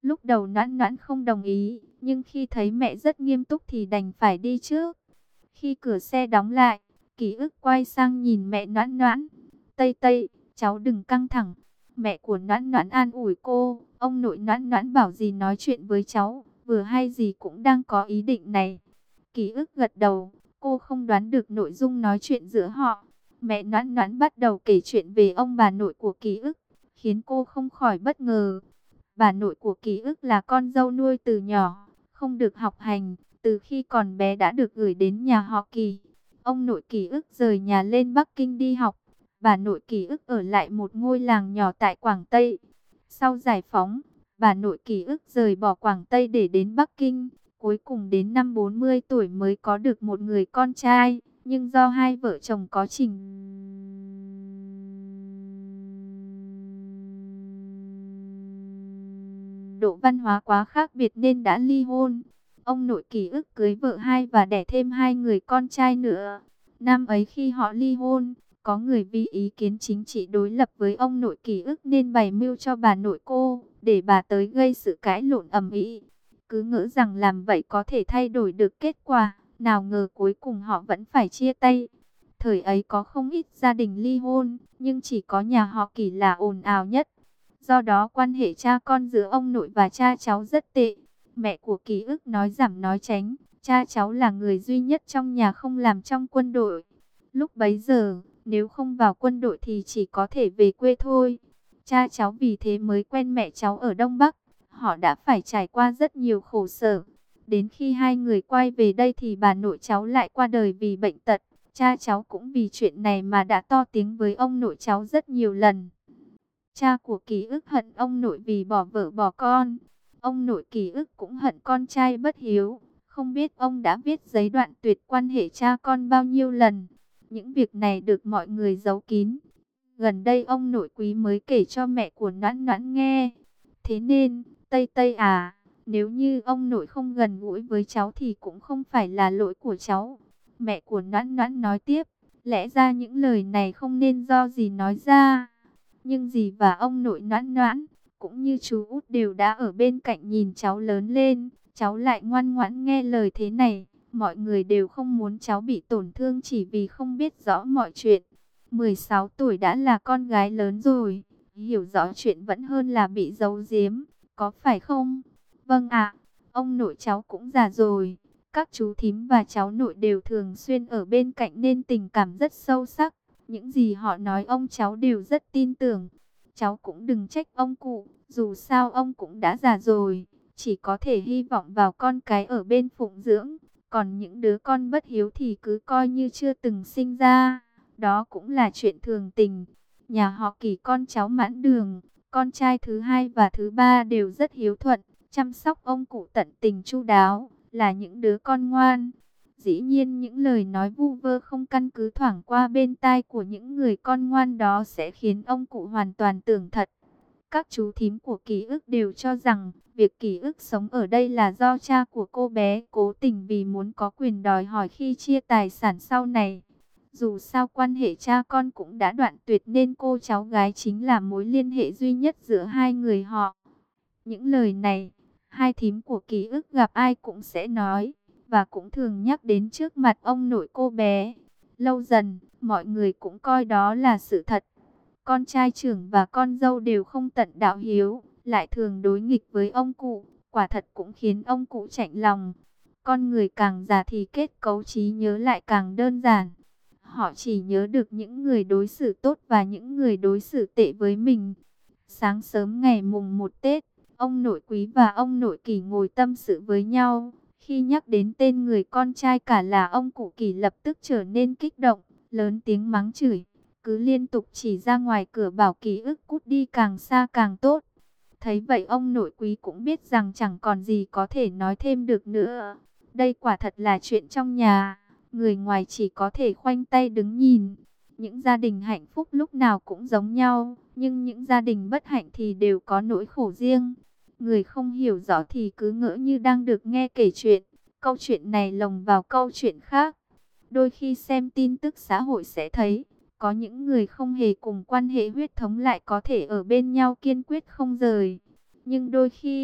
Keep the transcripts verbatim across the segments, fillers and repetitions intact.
Lúc đầu Noãn Noãn không đồng ý, nhưng khi thấy mẹ rất nghiêm túc thì đành phải đi trước. Khi cửa xe đóng lại, Ký ức quay sang nhìn mẹ Noãn Noãn. Tây Tây, cháu đừng căng thẳng. Mẹ của Noãn Noãn an ủi cô. Ông nội Noãn Noãn bảo gì nói chuyện với cháu, vừa hay gì cũng đang có ý định này. Ký ức gật đầu, cô không đoán được nội dung nói chuyện giữa họ. Mẹ Noãn Noãn bắt đầu kể chuyện về ông bà nội của Ký ức, khiến cô không khỏi bất ngờ. Bà nội của Ký ức là con dâu nuôi từ nhỏ, không được học hành, từ khi còn bé đã được gửi đến nhà họ Kỳ. Ông nội Ký ức rời nhà lên Bắc Kinh đi học, bà nội Ký ức ở lại một ngôi làng nhỏ tại Quảng Tây. Sau giải phóng, bà nội Ký ức rời bỏ Quảng Tây để đến Bắc Kinh. Cuối cùng đến năm bốn mươi tuổi mới có được một người con trai, nhưng do hai vợ chồng có trình độ văn hóa quá khác biệt nên đã ly hôn. Ông nội Ký ức cưới vợ hai và đẻ thêm hai người con trai nữa. Năm ấy khi họ ly hôn, có người vì ý kiến chính trị đối lập với ông nội Ký ức nên bày mưu cho bà nội cô, để bà tới gây sự cãi lộn ầm ĩ. Cứ ngỡ rằng làm vậy có thể thay đổi được kết quả, nào ngờ cuối cùng họ vẫn phải chia tay. Thời ấy có không ít gia đình ly hôn, nhưng chỉ có nhà họ Kỷ là ồn ào nhất. Do đó quan hệ cha con giữa ông nội và cha cháu rất tệ. Mẹ của Ký ức nói giảm nói tránh, cha cháu là người duy nhất trong nhà không làm trong quân đội. Lúc bấy giờ, nếu không vào quân đội thì chỉ có thể về quê thôi. Cha cháu vì thế mới quen mẹ cháu ở Đông Bắc. Họ đã phải trải qua rất nhiều khổ sở. Đến khi hai người quay về đây thì bà nội cháu lại qua đời vì bệnh tật. Cha cháu cũng vì chuyện này mà đã to tiếng với ông nội cháu rất nhiều lần. Cha của Ký ức hận ông nội vì bỏ vợ bỏ con. Ông nội Ký ức cũng hận con trai bất hiếu. Không biết ông đã viết giấy đoạn tuyệt quan hệ cha con bao nhiêu lần. Những việc này được mọi người giấu kín. Gần đây ông nội Quý mới kể cho mẹ của Noãn Noãn nghe. Thế nên, Tây Tây à, nếu như ông nội không gần gũi với cháu thì cũng không phải là lỗi của cháu. Mẹ của Noãn Noãn nói tiếp, lẽ ra những lời này không nên do dì nói ra. Nhưng dì và ông nội Noãn Noãn, cũng như chú út đều đã ở bên cạnh nhìn cháu lớn lên. Cháu lại ngoan ngoãn nghe lời thế này. Mọi người đều không muốn cháu bị tổn thương chỉ vì không biết rõ mọi chuyện. mười sáu tuổi đã là con gái lớn rồi. Hiểu rõ chuyện vẫn hơn là bị giấu giếm. Có phải không? Vâng ạ. Ông nội cháu cũng già rồi. Các chú thím và cháu nội đều thường xuyên ở bên cạnh nên tình cảm rất sâu sắc. Những gì họ nói ông cháu đều rất tin tưởng. Cháu cũng đừng trách ông cụ. Dù sao ông cũng đã già rồi. Chỉ có thể hy vọng vào con cái ở bên phụng dưỡng. Còn những đứa con bất hiếu thì cứ coi như chưa từng sinh ra. Đó cũng là chuyện thường tình. Nhà họ Kỳ con cháu mãn đường. Con trai thứ hai và thứ ba đều rất hiếu thuận. Chăm sóc ông cụ tận tình chu đáo. Là những đứa con ngoan. Dĩ nhiên những lời nói vu vơ không căn cứ thoảng qua bên tai của những người con ngoan đó sẽ khiến ông cụ hoàn toàn tưởng thật. Các chú thím của Ký ức đều cho rằng việc Ký ức sống ở đây là do cha của cô bé cố tình vì muốn có quyền đòi hỏi khi chia tài sản sau này. Dù sao quan hệ cha con cũng đã đoạn tuyệt nên cô cháu gái chính là mối liên hệ duy nhất giữa hai người họ. Những lời này, hai thím của Ký ức gặp ai cũng sẽ nói, và cũng thường nhắc đến trước mặt ông nội cô bé. Lâu dần, mọi người cũng coi đó là sự thật. Con trai trưởng và con dâu đều không tận đạo hiếu, lại thường đối nghịch với ông cụ, quả thật cũng khiến ông cụ chạnh lòng. Con người càng già thì kết cấu trí nhớ lại càng đơn giản. Họ chỉ nhớ được những người đối xử tốt và những người đối xử tệ với mình. Sáng sớm ngày mùng một Tết, ông nội Quý và ông nội Kỳ ngồi tâm sự với nhau. Khi nhắc đến tên người con trai cả là ông cụ Kỳ lập tức trở nên kích động, lớn tiếng mắng chửi. Cứ liên tục chỉ ra ngoài cửa bảo Ký ức cút đi càng xa càng tốt. Thấy vậy ông nội Quý cũng biết rằng chẳng còn gì có thể nói thêm được nữa. Đây quả thật là chuyện trong nhà, người ngoài chỉ có thể khoanh tay đứng nhìn. Những gia đình hạnh phúc lúc nào cũng giống nhau, nhưng những gia đình bất hạnh thì đều có nỗi khổ riêng. Người không hiểu rõ thì cứ ngỡ như đang được nghe kể chuyện, câu chuyện này lồng vào câu chuyện khác. Đôi khi xem tin tức xã hội sẽ thấy, có những người không hề cùng quan hệ huyết thống lại có thể ở bên nhau kiên quyết không rời. Nhưng đôi khi,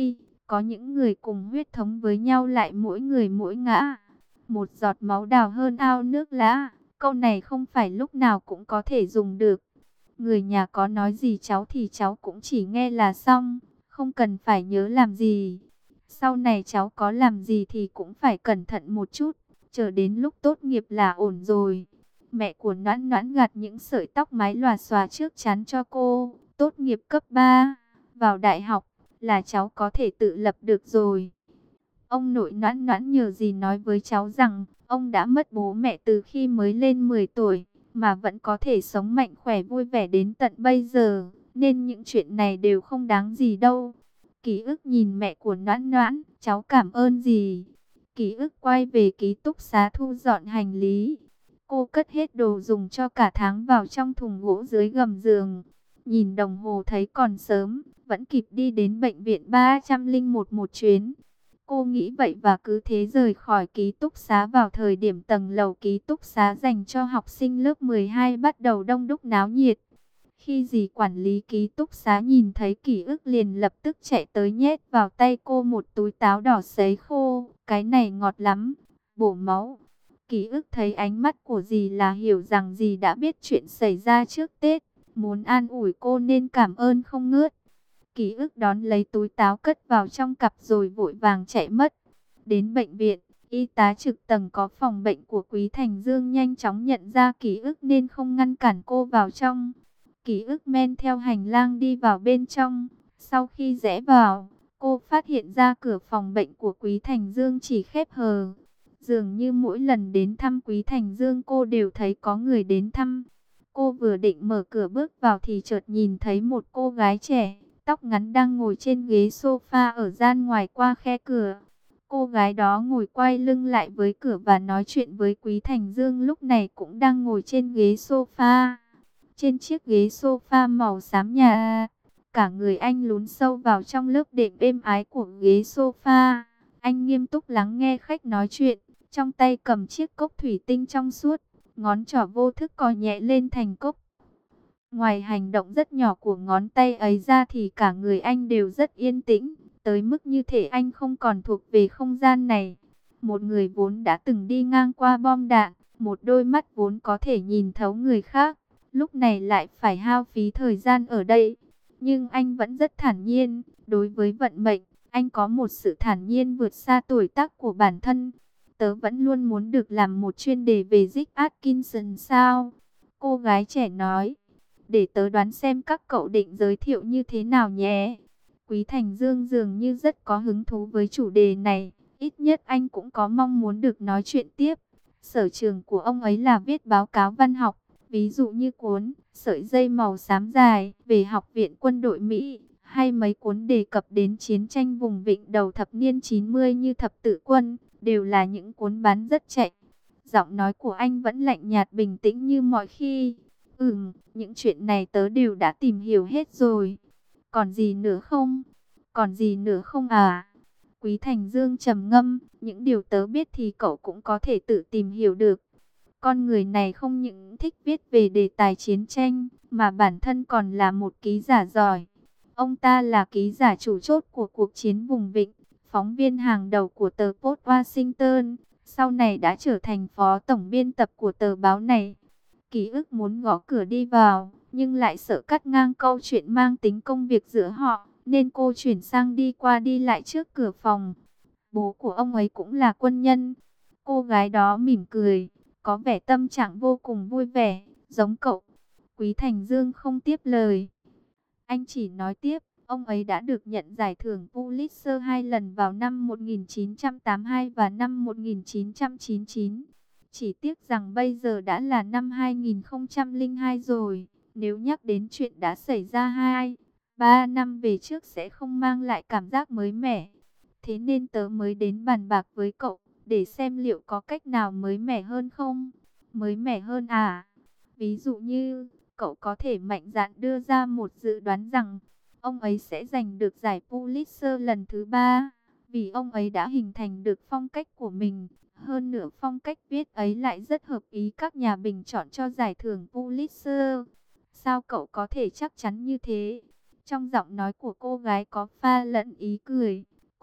Có những người cùng huyết thống với nhau lại mỗi người mỗi ngã. Một giọt máu đào hơn ao nước lã. Câu này không phải lúc nào cũng có thể dùng được. Người nhà có nói gì cháu thì cháu cũng chỉ nghe là xong, không cần phải nhớ làm gì. Sau này cháu có làm gì thì cũng phải cẩn thận một chút, chờ đến lúc tốt nghiệp là ổn rồi. Mẹ của Noãn Noãn gạt những sợi tóc mái lòa xòa trước trán cho cô. Tốt nghiệp cấp ba, vào đại học là cháu có thể tự lập được rồi. Ông nội Noãn Noãn nhờ gì nói với cháu rằng ông đã mất bố mẹ từ khi mới lên mười tuổi, mà vẫn có thể sống mạnh khỏe vui vẻ đến tận bây giờ, nên những chuyện này đều không đáng gì đâu. Ký ức nhìn mẹ của Noãn Noãn, cháu cảm ơn gì? Ký ức quay về ký túc xá thu dọn hành lý. Cô cất hết đồ dùng cho cả tháng vào trong thùng gỗ dưới gầm giường. Nhìn đồng hồ thấy còn sớm, vẫn kịp đi đến bệnh viện ba không một một chuyến. Cô nghĩ vậy và cứ thế rời khỏi ký túc xá vào thời điểm tầng lầu ký túc xá dành cho học sinh lớp mười hai bắt đầu đông đúc náo nhiệt. Khi dì quản lý ký túc xá nhìn thấy Ký ức liền lập tức chạy tới nhét vào tay cô một túi táo đỏ sấy khô. Cái này ngọt lắm, bổ máu. Ký ức thấy ánh mắt của dì là hiểu rằng dì đã biết chuyện xảy ra trước Tết. Muốn an ủi cô nên cảm ơn không ngớt. Ký ức đón lấy túi táo cất vào trong cặp rồi vội vàng chạy mất. Đến bệnh viện, y tá trực tầng có phòng bệnh của Quý Thành Dương nhanh chóng nhận ra Ký ức nên không ngăn cản cô vào trong. Ký ức men theo hành lang đi vào bên trong. Sau khi rẽ vào, cô phát hiện ra cửa phòng bệnh của Quý Thành Dương chỉ khép hờ. Dường như mỗi lần đến thăm Quý Thành Dương cô đều thấy có người đến thăm. Cô vừa định mở cửa bước vào thì chợt nhìn thấy một cô gái trẻ, tóc ngắn đang ngồi trên ghế sofa ở gian ngoài qua khe cửa. Cô gái đó ngồi quay lưng lại với cửa và nói chuyện với Quý Thành Dương lúc này cũng đang ngồi trên ghế sofa. Trên chiếc ghế sofa màu xám nhà, cả người anh lún sâu vào trong lớp đệm êm ái của ghế sofa. Anh nghiêm túc lắng nghe khách nói chuyện, trong tay cầm chiếc cốc thủy tinh trong suốt, ngón trỏ vô thức cò nhẹ lên thành cốc. Ngoài hành động rất nhỏ của ngón tay ấy ra thì cả người anh đều rất yên tĩnh, tới mức như thể anh không còn thuộc về không gian này. Một người vốn đã từng đi ngang qua bom đạn, một đôi mắt vốn có thể nhìn thấu người khác, lúc này lại phải hao phí thời gian ở đây. Nhưng anh vẫn rất thản nhiên, đối với vận mệnh, anh có một sự thản nhiên vượt xa tuổi tác của bản thân. Tớ vẫn luôn muốn được làm một chuyên đề về Dick Atkinson sao? Cô gái trẻ nói. Để tớ đoán xem các cậu định giới thiệu như thế nào nhé. Quý Thành Dương dường như rất có hứng thú với chủ đề này. Ít nhất anh cũng có mong muốn được nói chuyện tiếp. Sở trường của ông ấy là viết báo cáo văn học. Ví dụ như cuốn Sợi dây màu xám dài về Học viện Quân đội Mỹ. Hay mấy cuốn đề cập đến chiến tranh vùng vịnh đầu thập niên chín mươi như Thập tự quân. Đều là những cuốn bán rất chạy. Giọng nói của anh vẫn lạnh nhạt bình tĩnh như mọi khi. Ừm, những chuyện này tớ đều đã tìm hiểu hết rồi. Còn gì nữa không? Còn gì nữa không à? Quý Thành Dương trầm ngâm, những điều tớ biết thì cậu cũng có thể tự tìm hiểu được. Con người này không những thích viết về đề tài chiến tranh, mà bản thân còn là một ký giả giỏi. Ông ta là ký giả chủ chốt của cuộc chiến vùng vịnh, phóng viên hàng đầu của tờ Post Washington, sau này đã trở thành phó tổng biên tập của tờ báo này. Ký ức muốn gõ cửa đi vào, nhưng lại sợ cắt ngang câu chuyện mang tính công việc giữa họ, nên cô chuyển sang đi qua đi lại trước cửa phòng. Bố của ông ấy cũng là quân nhân. Cô gái đó mỉm cười, có vẻ tâm trạng vô cùng vui vẻ, giống cậu. Quý Thành Dương không tiếp lời. Anh chỉ nói tiếp, ông ấy đã được nhận giải thưởng Pulitzer hai lần vào năm một nghìn chín trăm tám mươi hai và năm một nghìn chín trăm chín mươi chín. Chỉ tiếc rằng bây giờ đã là năm hai nghìn không trăm lẻ hai rồi. Nếu nhắc đến chuyện đã xảy ra hai, ba năm về trước sẽ không mang lại cảm giác mới mẻ. Thế nên tớ mới đến bàn bạc với cậu, để xem liệu có cách nào mới mẻ hơn không? Mới mẻ hơn à? Ví dụ như, cậu có thể mạnh dạn đưa ra một dự đoán rằng, ông ấy sẽ giành được giải Pulitzer lần thứ ba. Vì ông ấy đã hình thành được phong cách của mình. Hơn nữa phong cách viết ấy lại rất hợp ý các nhà bình chọn cho giải thưởng Pulitzer. Sao cậu có thể chắc chắn như thế? Trong giọng nói của cô gái có pha lẫn ý cười.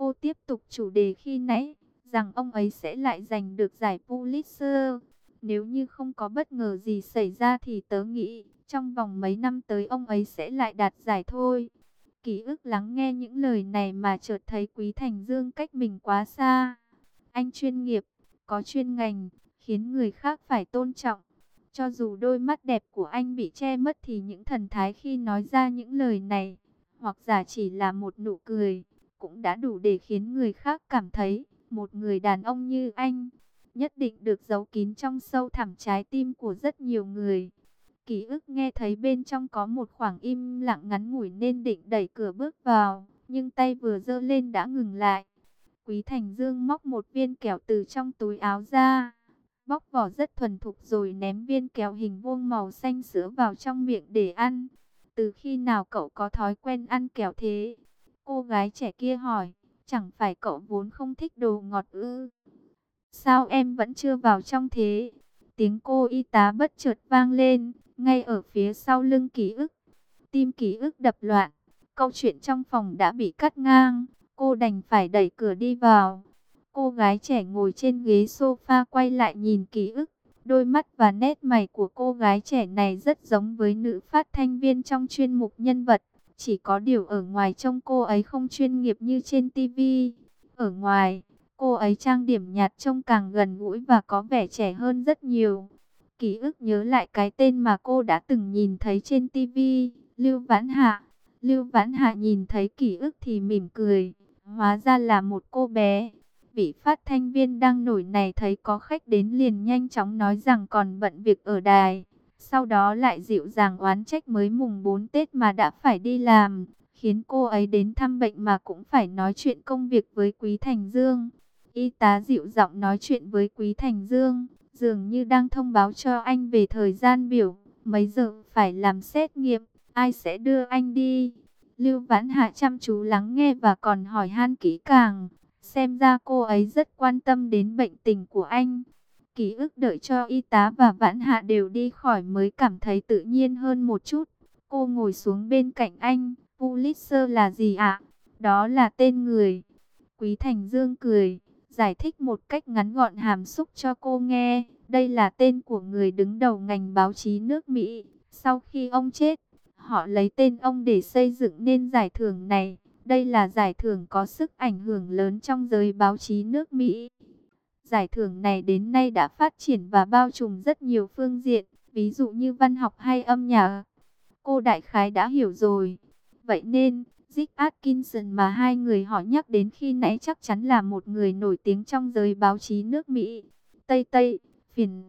Cô tiếp tục chủ đề khi nãy, rằng ông ấy sẽ lại giành được giải Pulitzer. Nếu như không có bất ngờ gì xảy ra thì tớ nghĩ, trong vòng mấy năm tới ông ấy sẽ lại đạt giải thôi. Ký ức lắng nghe những lời này mà chợt thấy Quý Thành Dương cách mình quá xa. Anh chuyên nghiệp, có chuyên ngành, khiến người khác phải tôn trọng. Cho dù đôi mắt đẹp của anh bị che mất thì những thần thái khi nói ra những lời này, hoặc giả chỉ là một nụ cười, cũng đã đủ để khiến người khác cảm thấy, một người đàn ông như anh, nhất định được giấu kín trong sâu thẳm trái tim của rất nhiều người. Ký ức nghe thấy bên trong có một khoảng im lặng ngắn ngủi nên định đẩy cửa bước vào, nhưng tay vừa giơ lên đã ngừng lại. Quý Thành Dương móc một viên kẹo từ trong túi áo ra, bóc vỏ rất thuần thục rồi ném viên kẹo hình vuông màu xanh sữa vào trong miệng để ăn. Từ khi nào cậu có thói quen ăn kẹo thế? Cô gái trẻ kia hỏi, chẳng phải cậu vốn không thích đồ ngọt ư? Sao em vẫn chưa vào trong thế? Tiếng cô y tá bất chợt vang lên, ngay ở phía sau lưng Ký ức. Tim Ký ức đập loạn, câu chuyện trong phòng đã bị cắt ngang, cô đành phải đẩy cửa đi vào. Cô gái trẻ ngồi trên ghế sofa quay lại nhìn Ký ức. Đôi mắt và nét mày của cô gái trẻ này rất giống với nữ phát thanh viên trong chuyên mục nhân vật. Chỉ có điều ở ngoài trông cô ấy không chuyên nghiệp như trên ti vi. Ở ngoài, cô ấy trang điểm nhạt trông càng gần gũi và có vẻ trẻ hơn rất nhiều. Ký ức nhớ lại cái tên mà cô đã từng nhìn thấy trên ti vi, Lưu Vãn Hạ. Lưu Vãn Hạ nhìn thấy Ký ức thì mỉm cười, hóa ra là một cô bé. Vị phát thanh viên đang nổi này thấy có khách đến liền nhanh chóng nói rằng còn bận việc ở đài. Sau đó lại dịu dàng oán trách mới mùng bốn Tết mà đã phải đi làm, khiến cô ấy đến thăm bệnh mà cũng phải nói chuyện công việc với Quý Thành Dương. Y tá dịu giọng nói chuyện với Quý Thành Dương, dường như đang thông báo cho anh về thời gian biểu, mấy giờ phải làm xét nghiệm, ai sẽ đưa anh đi. Lưu Vãn Hạ chăm chú lắng nghe và còn hỏi han kỹ càng, xem ra cô ấy rất quan tâm đến bệnh tình của anh. Ký ức đợi cho y tá và Vãn Hạ đều đi khỏi mới cảm thấy tự nhiên hơn một chút. Cô ngồi xuống bên cạnh anh. Pulitzer là gì ạ? Đó là tên người. Quý Thành Dương cười, giải thích một cách ngắn gọn hàm xúc cho cô nghe. Đây là tên của người đứng đầu ngành báo chí nước Mỹ. Sau khi ông chết, họ lấy tên ông để xây dựng nên giải thưởng này. Đây là giải thưởng có sức ảnh hưởng lớn trong giới báo chí nước Mỹ. Giải thưởng này đến nay đã phát triển và bao trùm rất nhiều phương diện, ví dụ như văn học hay âm nhạc. Cô đại khái đã hiểu rồi. Vậy nên, Dick Atkinson mà hai người họ nhắc đến khi nãy chắc chắn là một người nổi tiếng trong giới báo chí nước Mỹ. Tây Tây, phiền...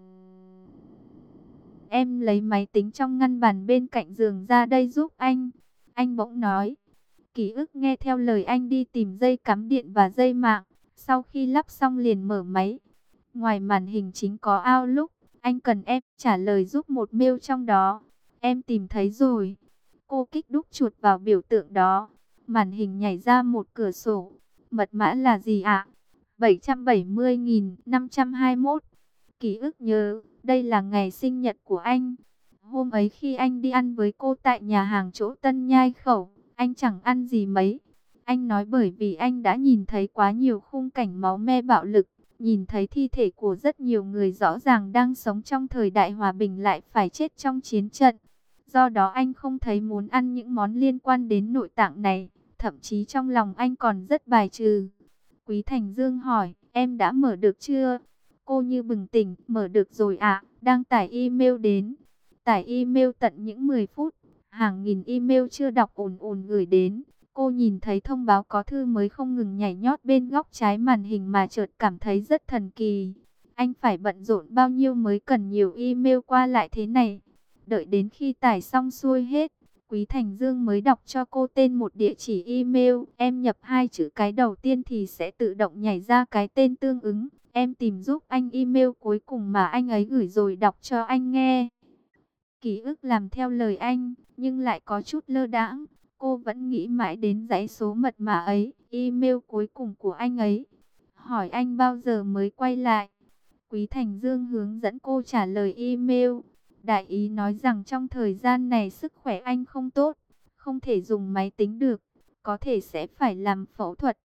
Em lấy máy tính trong ngăn bàn bên cạnh giường ra đây giúp anh. Anh bỗng nói. Ký ức nghe theo lời anh đi tìm dây cắm điện và dây mạng. Sau khi lắp xong liền mở máy. Ngoài màn hình chính có Outlook. Anh cần em trả lời giúp một mail trong đó. Em tìm thấy rồi. Cô kích đúc chuột vào biểu tượng đó. Màn hình nhảy ra một cửa sổ. Mật mã là gì ạ? bảy trăm bảy mươi nghìn năm trăm hai mươi mốt. Ký ức nhớ, đây là ngày sinh nhật của anh. Hôm ấy khi anh đi ăn với cô tại nhà hàng chỗ Tân Nhai Khẩu, anh chẳng ăn gì mấy. Anh nói bởi vì anh đã nhìn thấy quá nhiều khung cảnh máu me bạo lực, nhìn thấy thi thể của rất nhiều người rõ ràng đang sống trong thời đại hòa bình lại phải chết trong chiến trận. Do đó anh không thấy muốn ăn những món liên quan đến nội tạng này, thậm chí trong lòng anh còn rất bài trừ. Quý Thành Dương hỏi, em đã mở được chưa? Cô như bừng tỉnh, mở được rồi ạ, đang tải email đến. Tải email tận những mười phút, hàng nghìn email chưa đọc ồn ồn gửi đến. Cô nhìn thấy thông báo có thư mới không ngừng nhảy nhót bên góc trái màn hình mà chợt cảm thấy rất thần kỳ. Anh phải bận rộn bao nhiêu mới cần nhiều email qua lại thế này. Đợi đến khi tải xong xuôi hết, Quý Thành Dương mới đọc cho cô tên một địa chỉ email. Em nhập hai chữ cái đầu tiên thì sẽ tự động nhảy ra cái tên tương ứng. Em tìm giúp anh email cuối cùng mà anh ấy gửi rồi đọc cho anh nghe. Ký ức làm theo lời anh, nhưng lại có chút lơ đãng. Cô vẫn nghĩ mãi đến dãy số mật mã ấy, email cuối cùng của anh ấy. Hỏi anh bao giờ mới quay lại. Quý Thành Dương hướng dẫn cô trả lời email. Đại ý nói rằng trong thời gian này sức khỏe anh không tốt, không thể dùng máy tính được, có thể sẽ phải làm phẫu thuật.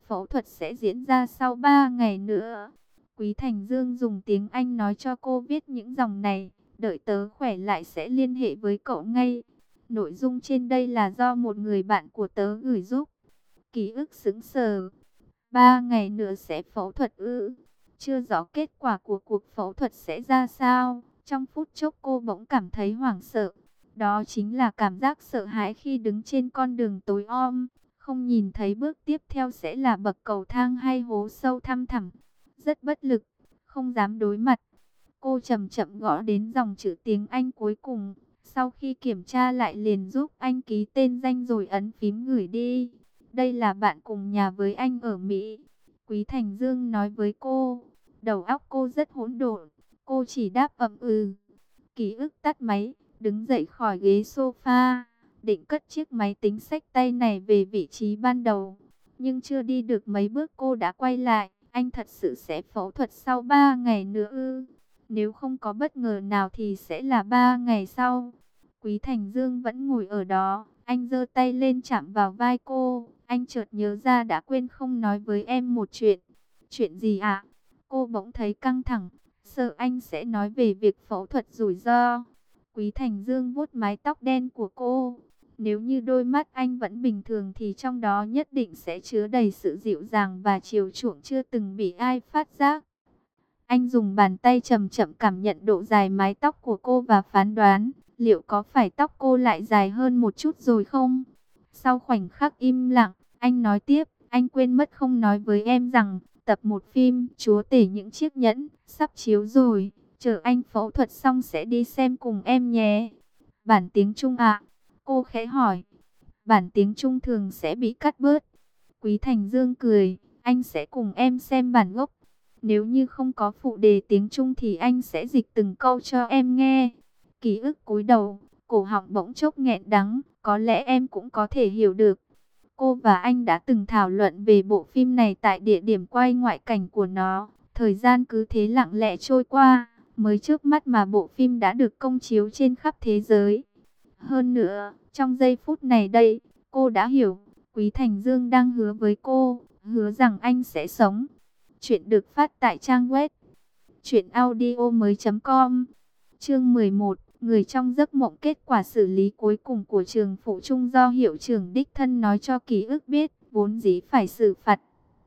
phẫu thuật sẽ diễn ra sau ba ngày nữa. Quý Thành Dương dùng tiếng Anh nói cho cô viết những dòng này. Đợi tớ khỏe lại sẽ liên hệ với cậu ngay. Nội dung trên đây là do một người bạn của tớ gửi giúp. Ký ức sững sờ. Ba ngày nữa sẽ phẫu thuật ư? Chưa rõ kết quả của cuộc phẫu thuật sẽ ra sao. Trong phút chốc cô bỗng cảm thấy hoảng sợ. Đó chính là cảm giác sợ hãi khi đứng trên con đường tối om. Không nhìn thấy bước tiếp theo sẽ là bậc cầu thang hay hố sâu thăm thẳm. Rất bất lực, không dám đối mặt. Cô chậm chậm gõ đến dòng chữ tiếng Anh cuối cùng. Sau khi kiểm tra lại liền giúp anh ký tên danh rồi ấn phím gửi đi. Đây là bạn cùng nhà với anh ở Mỹ. Quý Thành Dương nói với cô. Đầu óc cô rất hỗn độn. Cô chỉ đáp ậm ừ. Ký ức tắt máy, đứng dậy khỏi ghế sofa. Định cất chiếc máy tính xách tay này về vị trí ban đầu. Nhưng chưa đi được mấy bước cô đã quay lại. Anh thật sự sẽ phẫu thuật sau ba ngày nữa ư? Nếu không có bất ngờ nào thì sẽ là ba ngày sau. Quý Thành Dương vẫn ngồi ở đó. Anh giơ tay lên chạm vào vai cô. Anh chợt nhớ ra đã quên không nói với em một chuyện. Chuyện gì ạ? Cô bỗng thấy căng thẳng. Sợ anh sẽ nói về việc phẫu thuật rủi ro. Quý Thành Dương vuốt mái tóc đen của cô. Nếu như đôi mắt anh vẫn bình thường thì trong đó nhất định sẽ chứa đầy sự dịu dàng và chiều chuộng chưa từng bị ai phát giác. Anh dùng bàn tay chậm chậm cảm nhận độ dài mái tóc của cô và phán đoán, liệu có phải tóc cô lại dài hơn một chút rồi không? Sau khoảnh khắc im lặng, anh nói tiếp, anh quên mất không nói với em rằng, tập một phim Chúa tể những chiếc nhẫn, sắp chiếu rồi, chờ anh phẫu thuật xong sẽ đi xem cùng em nhé. Bản tiếng Trung ạ? Cô khẽ hỏi. Bản tiếng Trung thường sẽ bị cắt bớt. Quý Thành Dương cười, anh sẽ cùng em xem bản gốc. Nếu như không có phụ đề tiếng Trung thì anh sẽ dịch từng câu cho em nghe. Ký ức cúi đầu, cổ họng bỗng chốc nghẹn đắng, có lẽ em cũng có thể hiểu được. Cô và anh đã từng thảo luận về bộ phim này tại địa điểm quay ngoại cảnh của nó. Thời gian cứ thế lặng lẽ trôi qua, mới trước mắt mà bộ phim đã được công chiếu trên khắp thế giới. Hơn nữa, trong giây phút này đây, cô đã hiểu, Quý Thành Dương đang hứa với cô, hứa rằng anh sẽ sống. Chuyện được phát tại trang web truyện audio mới chấm com. Chương mười một, người trong giấc mộng. Kết quả xử lý cuối cùng của trường phụ trung do hiệu trưởng đích thân nói cho ký ức biết, vốn dĩ phải xử phạt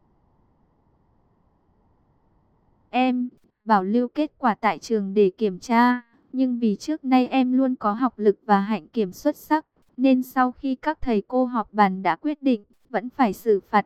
em, bảo lưu kết quả tại trường để kiểm tra. Nhưng vì trước nay em luôn có học lực và hạnh kiểm xuất sắc, nên sau khi các thầy cô họp bàn đã quyết định, vẫn phải xử phạt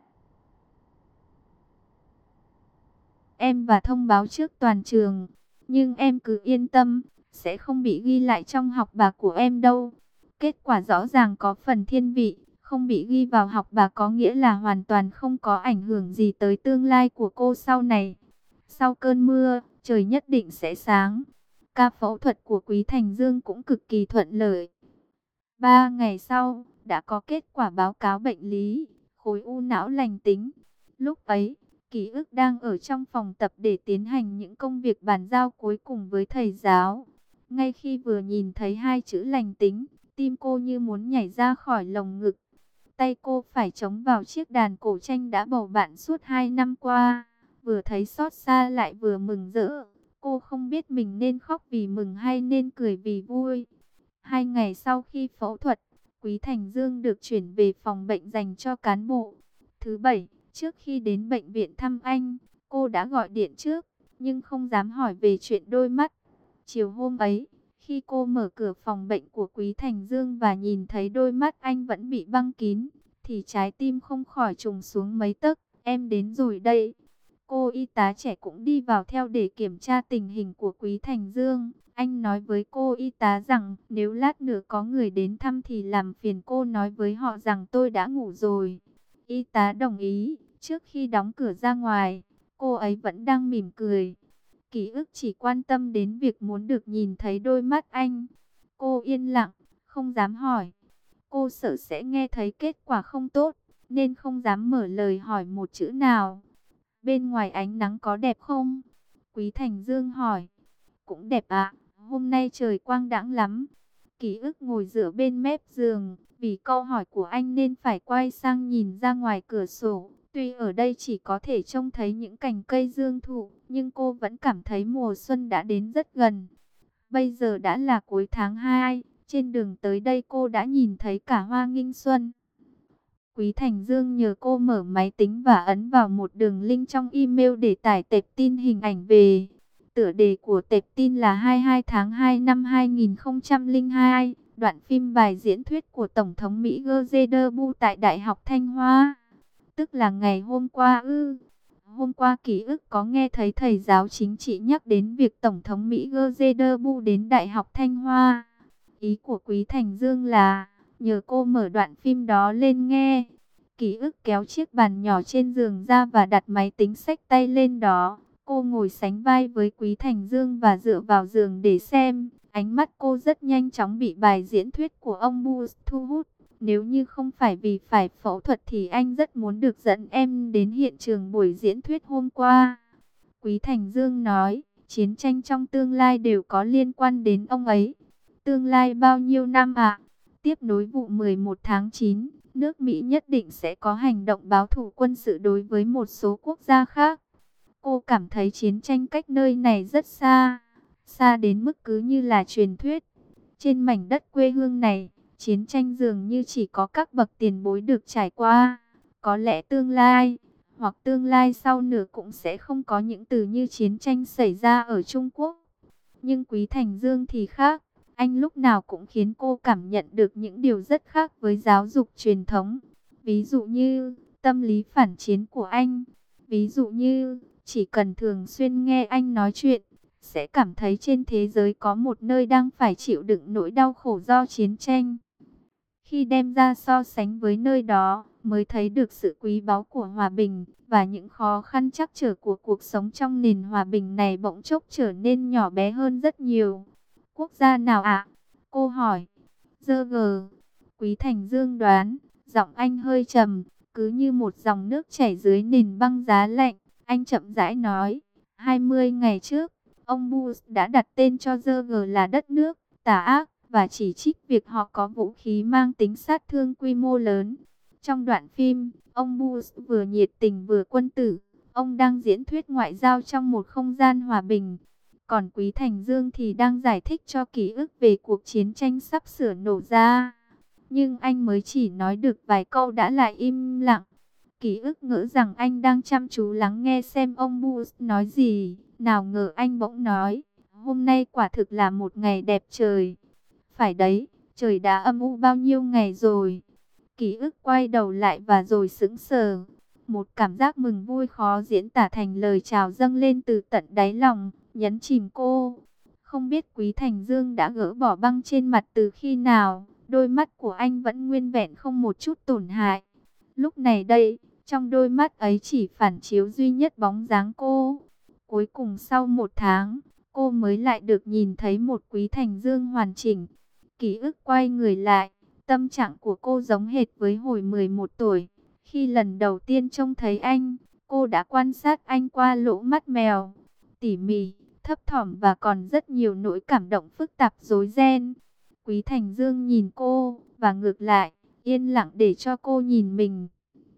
em và thông báo trước toàn trường. Nhưng em cứ yên tâm, sẽ không bị ghi lại trong học bạ của em đâu. Kết quả rõ ràng có phần thiên vị, không bị ghi vào học bạ có nghĩa là hoàn toàn không có ảnh hưởng gì tới tương lai của cô sau này. Sau cơn mưa, trời nhất định sẽ sáng. Ca phẫu thuật của Quý Thành Dương cũng cực kỳ thuận lợi. Ba ngày sau, đã có kết quả báo cáo bệnh lý, khối u não lành tính. Lúc ấy, Ký ức đang ở trong phòng tập để tiến hành những công việc bàn giao cuối cùng với thầy giáo. Ngay khi vừa nhìn thấy hai chữ lành tính, tim cô như muốn nhảy ra khỏi lồng ngực. Tay cô phải chống vào chiếc đàn cổ tranh đã bầu bạn suốt hai năm qua. Vừa thấy xót xa lại vừa mừng rỡ. Cô không biết mình nên khóc vì mừng hay nên cười vì vui. Hai ngày sau khi phẫu thuật, Quý Thành Dương được chuyển về phòng bệnh dành cho cán bộ. Thứ bảy, trước khi đến bệnh viện thăm anh, cô đã gọi điện trước, nhưng không dám hỏi về chuyện đôi mắt. Chiều hôm ấy, khi cô mở cửa phòng bệnh của Quý Thành Dương và nhìn thấy đôi mắt anh vẫn bị băng kín, thì trái tim không khỏi trùng xuống mấy tấc. Em đến rồi đây. Cô y tá trẻ cũng đi vào theo để kiểm tra tình hình của Quý Thành Dương. Anh nói với cô y tá rằng nếu lát nữa có người đến thăm thì làm phiền cô nói với họ rằng tôi đã ngủ rồi. Y tá đồng ý. Trước khi đóng cửa ra ngoài, cô ấy vẫn đang mỉm cười. Ký ức chỉ quan tâm đến việc muốn được nhìn thấy đôi mắt anh. Cô yên lặng, không dám hỏi. Cô sợ sẽ nghe thấy kết quả không tốt, nên không dám mở lời hỏi một chữ nào. Bên ngoài ánh nắng có đẹp không? Quý Thành Dương hỏi. Cũng đẹp ạ, hôm nay trời quang đãng lắm. Ký ức ngồi dựa bên mép giường, vì câu hỏi của anh nên phải quay sang nhìn ra ngoài cửa sổ. Tuy ở đây chỉ có thể trông thấy những cành cây dương thụ, nhưng cô vẫn cảm thấy mùa xuân đã đến rất gần. Bây giờ đã là cuối tháng hai, trên đường tới đây cô đã nhìn thấy cả hoa nghinh xuân. Quý Thành Dương nhờ cô mở máy tính và ấn vào một đường link trong email để tải tệp tin hình ảnh về. Tựa đề của tệp tin là hai mươi hai tháng hai năm hai nghìn không trăm lẻ hai, đoạn phim bài diễn thuyết của Tổng thống Mỹ George Bush tại Đại học Thanh Hoa. Tức là ngày hôm qua ư. Hôm qua ký ức có nghe thấy thầy giáo chính trị nhắc đến việc Tổng thống Mỹ George Bush đến Đại học Thanh Hoa. Ý của Quý Thành Dương là nhờ cô mở đoạn phim đó lên nghe. Ký ức kéo chiếc bàn nhỏ trên giường ra và đặt máy tính xách tay lên đó. Cô ngồi sánh vai với Quý Thành Dương và dựa vào giường để xem. Ánh mắt cô rất nhanh chóng bị bài diễn thuyết của ông Bush thu hút. Nếu như không phải vì phải phẫu thuật thì anh rất muốn được dẫn em đến hiện trường buổi diễn thuyết hôm qua. Quý Thành Dương nói, chiến tranh trong tương lai đều có liên quan đến ông ấy. Tương lai bao nhiêu năm ạ? Tiếp nối vụ mười một tháng chín, nước Mỹ nhất định sẽ có hành động báo thù quân sự đối với một số quốc gia khác. Cô cảm thấy chiến tranh cách nơi này rất xa, xa đến mức cứ như là truyền thuyết. Trên mảnh đất quê hương này, chiến tranh dường như chỉ có các bậc tiền bối được trải qua. Có lẽ tương lai, hoặc tương lai sau nữa cũng sẽ không có những từ như chiến tranh xảy ra ở Trung Quốc. Nhưng Quý Thành Dương thì khác. Anh lúc nào cũng khiến cô cảm nhận được những điều rất khác với giáo dục truyền thống. Ví dụ như tâm lý phản chiến của anh. Ví dụ như chỉ cần thường xuyên nghe anh nói chuyện, sẽ cảm thấy trên thế giới có một nơi đang phải chịu đựng nỗi đau khổ do chiến tranh. Khi đem ra so sánh với nơi đó, mới thấy được sự quý báu của hòa bình, và những khó khăn trắc trở của cuộc sống trong nền hòa bình này bỗng chốc trở nên nhỏ bé hơn rất nhiều. Quốc gia nào ạ? Cô hỏi. Dơ gờ. Quý Thành Dương đoán, giọng anh hơi trầm, cứ như một dòng nước chảy dưới nền băng giá lạnh. Anh chậm rãi nói, hai mươi ngày trước, ông Bush đã đặt tên cho dơ gờ là đất nước tà ác, và chỉ trích việc họ có vũ khí mang tính sát thương quy mô lớn. Trong đoạn phim, ông Bush vừa nhiệt tình vừa quân tử, ông đang diễn thuyết ngoại giao trong một không gian hòa bình. Còn Quý Thành Dương thì đang giải thích cho ký ức về cuộc chiến tranh sắp sửa nổ ra. Nhưng anh mới chỉ nói được vài câu đã lại im lặng. Ký ức ngỡ rằng anh đang chăm chú lắng nghe xem ông Bush nói gì. Nào ngờ anh bỗng nói, hôm nay quả thực là một ngày đẹp trời. Phải đấy, trời đã âm u bao nhiêu ngày rồi. Ký ức quay đầu lại và rồi sững sờ. Một cảm giác mừng vui khó diễn tả thành lời chào dâng lên từ tận đáy lòng, nhấn chìm cô. Không biết Quý Thành Dương đã gỡ bỏ băng trên mặt từ khi nào, đôi mắt của anh vẫn nguyên vẹn không một chút tổn hại. Lúc này đây, trong đôi mắt ấy chỉ phản chiếu duy nhất bóng dáng cô. Cuối cùng sau một tháng, cô mới lại được nhìn thấy một Quý Thành Dương hoàn chỉnh. Ký ức quay người lại, tâm trạng của cô giống hệt với hồi mười một tuổi. Khi lần đầu tiên trông thấy anh, cô đã quan sát anh qua lỗ mắt mèo. Tỉ mỉ, thấp thỏm và còn rất nhiều nỗi cảm động phức tạp rối ren. Quý Thành Dương nhìn cô, và ngược lại, yên lặng để cho cô nhìn mình.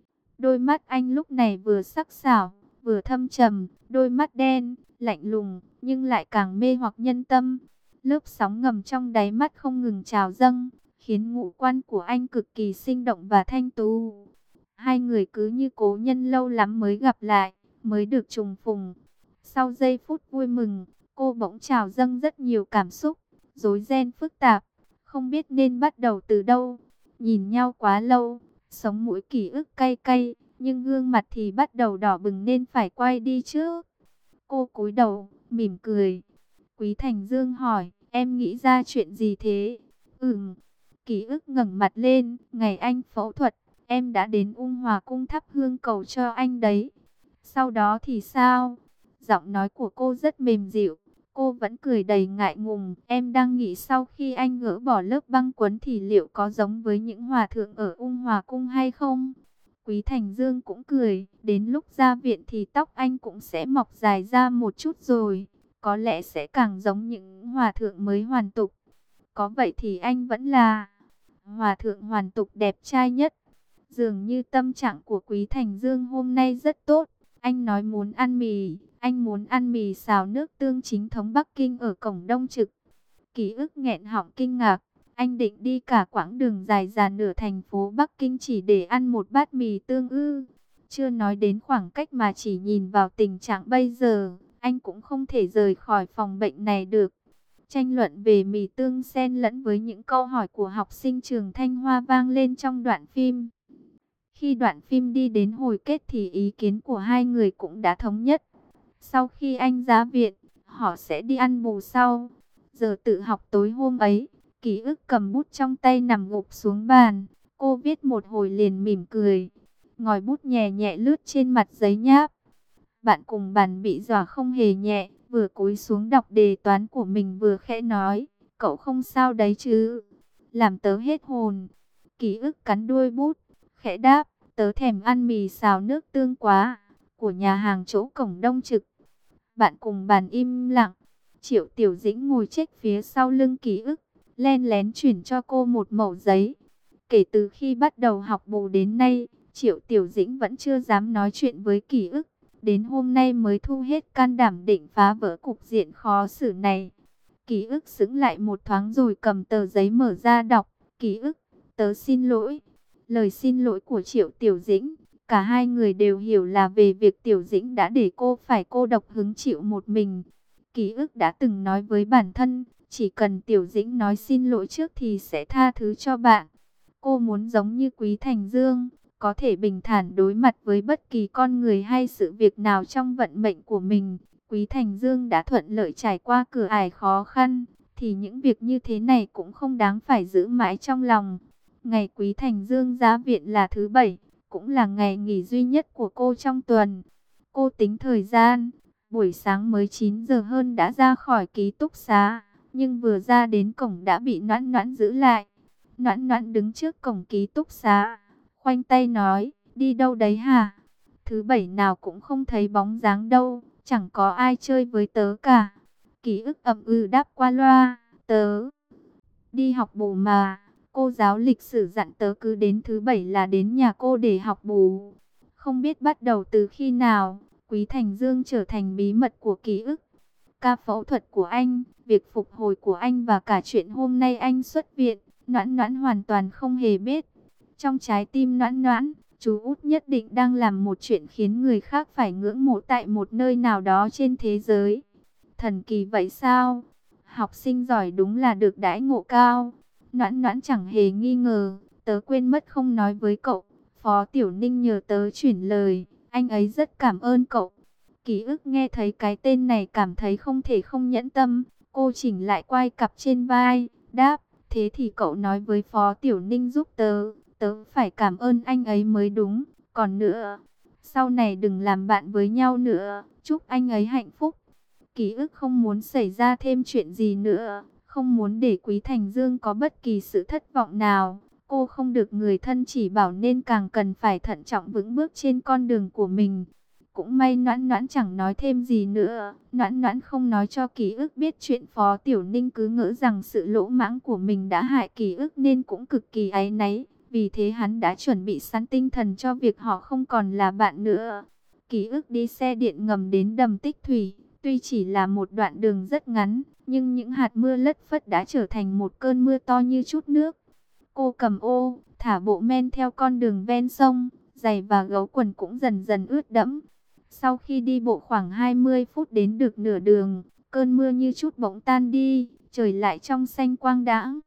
Đôi mắt anh lúc này vừa sắc sảo, vừa thâm trầm, đôi mắt đen, lạnh lùng, nhưng lại càng mê hoặc nhân tâm. Lớp sóng ngầm trong đáy mắt không ngừng trào dâng, khiến ngũ quan của anh cực kỳ sinh động và thanh tú. Hai người cứ như cố nhân lâu lắm mới gặp lại, mới được trùng phùng. Sau giây phút vui mừng, cô bỗng trào dâng rất nhiều cảm xúc, rối ren phức tạp, không biết nên bắt đầu từ đâu. Nhìn nhau quá lâu, sống mũi ký ức cay cay, nhưng gương mặt thì bắt đầu đỏ bừng nên phải quay đi trước. Cô cúi đầu, mỉm cười. Quý Thành Dương hỏi, em nghĩ ra chuyện gì thế? Ừm, ký ức ngẩng mặt lên, ngày anh phẫu thuật, em đã đến Ung Hòa cung thắp hương cầu cho anh đấy. Sau đó thì sao? Giọng nói của cô rất mềm dịu, cô vẫn cười đầy ngại ngùng. Em đang nghĩ sau khi anh gỡ bỏ lớp băng quấn thì liệu có giống với những hòa thượng ở Ung Hòa cung hay không? Quý Thành Dương cũng cười, đến lúc ra viện thì tóc anh cũng sẽ mọc dài ra một chút rồi. Có lẽ sẽ càng giống những hòa thượng mới hoàn tục. Có vậy thì anh vẫn là hòa thượng hoàn tục đẹp trai nhất. Dường như tâm trạng của Quý Thành Dương hôm nay rất tốt. Anh nói muốn ăn mì, anh muốn ăn mì xào nước tương chính thống Bắc Kinh ở cổng Đông Trực. Ký ức nghẹn họng kinh ngạc, anh định đi cả quãng đường dài dà nửa thành phố Bắc Kinh chỉ để ăn một bát mì tương ư. Chưa nói đến khoảng cách mà chỉ nhìn vào tình trạng bây giờ, anh cũng không thể rời khỏi phòng bệnh này được. Tranh luận về mì tương xen lẫn với những câu hỏi của học sinh trường Thanh Hoa vang lên trong đoạn phim. Khi đoạn phim đi đến hồi kết thì ý kiến của hai người cũng đã thống nhất. Sau khi anh ra viện, họ sẽ đi ăn bù sau. Giờ tự học tối hôm ấy, ký ức cầm bút trong tay nằm gục xuống bàn. Cô viết một hồi liền mỉm cười. Ngòi bút nhẹ nhẹ lướt trên mặt giấy nháp. Bạn cùng bàn bị dọa không hề nhẹ, vừa cúi xuống đọc đề toán của mình vừa khẽ nói, cậu không sao đấy chứ? Làm tớ hết hồn. Ký ức cắn đuôi bút, khẽ đáp, tớ thèm ăn mì xào nước tương quá, của nhà hàng chỗ cổng Đông Trực. Bạn cùng bàn im lặng. Triệu Tiểu Dĩnh ngồi chết phía sau lưng ký ức, len lén chuyển cho cô một mẩu giấy. Kể từ khi bắt đầu học bù đến nay, Triệu Tiểu Dĩnh vẫn chưa dám nói chuyện với ký ức. Đến hôm nay mới thu hết can đảm định phá vỡ cục diện khó xử này. Ký ức sững lại một thoáng rồi cầm tờ giấy mở ra đọc. Ký ức, tớ xin lỗi. Lời xin lỗi của Triệu Tiểu Dĩnh, cả hai người đều hiểu là về việc Tiểu Dĩnh đã để cô phải cô độc hứng chịu một mình. Ký ức đã từng nói với bản thân, chỉ cần Tiểu Dĩnh nói xin lỗi trước thì sẽ tha thứ cho bạn. Cô muốn giống như Quý Thành Dương, có thể bình thản đối mặt với bất kỳ con người hay sự việc nào trong vận mệnh của mình. Quý Thành Dương đã thuận lợi trải qua cửa ải khó khăn, thì những việc như thế này cũng không đáng phải giữ mãi trong lòng. Ngày Quý Thành Dương ra viện là thứ bảy, cũng là ngày nghỉ duy nhất của cô trong tuần. Cô tính thời gian, buổi sáng mới chín giờ hơn đã ra khỏi ký túc xá, nhưng vừa ra đến cổng đã bị Noãn Noãn giữ lại. Noãn Noãn đứng trước cổng ký túc xá, khoanh tay nói, đi đâu đấy hả? Thứ bảy nào cũng không thấy bóng dáng đâu, chẳng có ai chơi với tớ cả. Ký ức ậm ừ đáp qua loa, tớ đi học bù mà. Cô giáo lịch sử dặn tớ cứ đến thứ bảy là đến nhà cô để học bù. Không biết bắt đầu từ khi nào, Quý Thành Dương trở thành bí mật của ký ức. Ca phẫu thuật của anh, việc phục hồi của anh và cả chuyện hôm nay anh xuất viện, Noãn Noãn hoàn toàn không hề biết. Trong trái tim Noãn Noãn, chú út nhất định đang làm một chuyện khiến người khác phải ngưỡng mộ tại một nơi nào đó trên thế giới. Thần kỳ vậy sao? Học sinh giỏi đúng là được đãi ngộ cao. Noãn Noãn chẳng hề nghi ngờ, tớ quên mất không nói với cậu. Phó Tiểu Ninh nhờ tớ chuyển lời, anh ấy rất cảm ơn cậu. Ký ức nghe thấy cái tên này cảm thấy không thể không nhẫn tâm. Cô chỉnh lại quai cặp trên vai, đáp, thế thì cậu nói với Phó Tiểu Ninh giúp tớ. Tớ phải cảm ơn anh ấy mới đúng. Còn nữa, sau này đừng làm bạn với nhau nữa. Chúc anh ấy hạnh phúc. Ký ức không muốn xảy ra thêm chuyện gì nữa, không muốn để Quý Thành Dương có bất kỳ sự thất vọng nào. Cô không được người thân chỉ bảo nên càng cần phải thận trọng vững bước trên con đường của mình. Cũng may Noãn Noãn chẳng nói thêm gì nữa. Noãn Noãn không nói cho ký ức biết chuyện Phó Tiểu Ninh cứ ngỡ rằng sự lỗ mãng của mình đã hại ký ức nên cũng cực kỳ áy náy. Vì thế hắn đã chuẩn bị sẵn tinh thần cho việc họ không còn là bạn nữa. Ký ức đi xe điện ngầm đến đầm Tích Thủy. Tuy chỉ là một đoạn đường rất ngắn, nhưng những hạt mưa lất phất đã trở thành một cơn mưa to như chút nước. Cô cầm ô, thả bộ men theo con đường ven sông, giày và gấu quần cũng dần dần ướt đẫm. Sau khi đi bộ khoảng hai mươi phút đến được nửa đường, cơn mưa như chút bỗng tan đi, trời lại trong xanh quang đãng.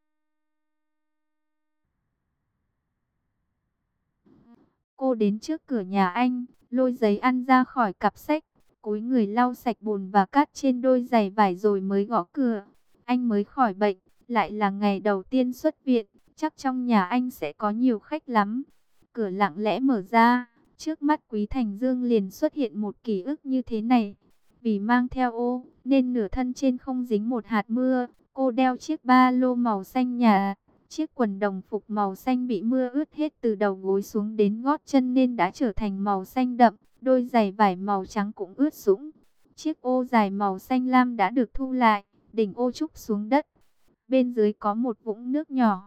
Cô đến trước cửa nhà anh, lôi giấy ăn ra khỏi cặp sách, cúi người lau sạch bùn và cát trên đôi giày vải rồi mới gõ cửa. Anh mới khỏi bệnh, lại là ngày đầu tiên xuất viện, chắc trong nhà anh sẽ có nhiều khách lắm. Cửa lặng lẽ mở ra, trước mắt Quý Thành Dương liền xuất hiện một ký ức như thế này. Vì mang theo ô, nên nửa thân trên không dính một hạt mưa. Cô đeo chiếc ba lô màu xanh nhạt. Chiếc quần đồng phục màu xanh bị mưa ướt hết từ đầu gối xuống đến gót chân nên đã trở thành màu xanh đậm. Đôi giày vải màu trắng cũng ướt sũng. Chiếc ô dài màu xanh lam đã được thu lại, đỉnh ô trúc xuống đất. Bên dưới có một vũng nước nhỏ.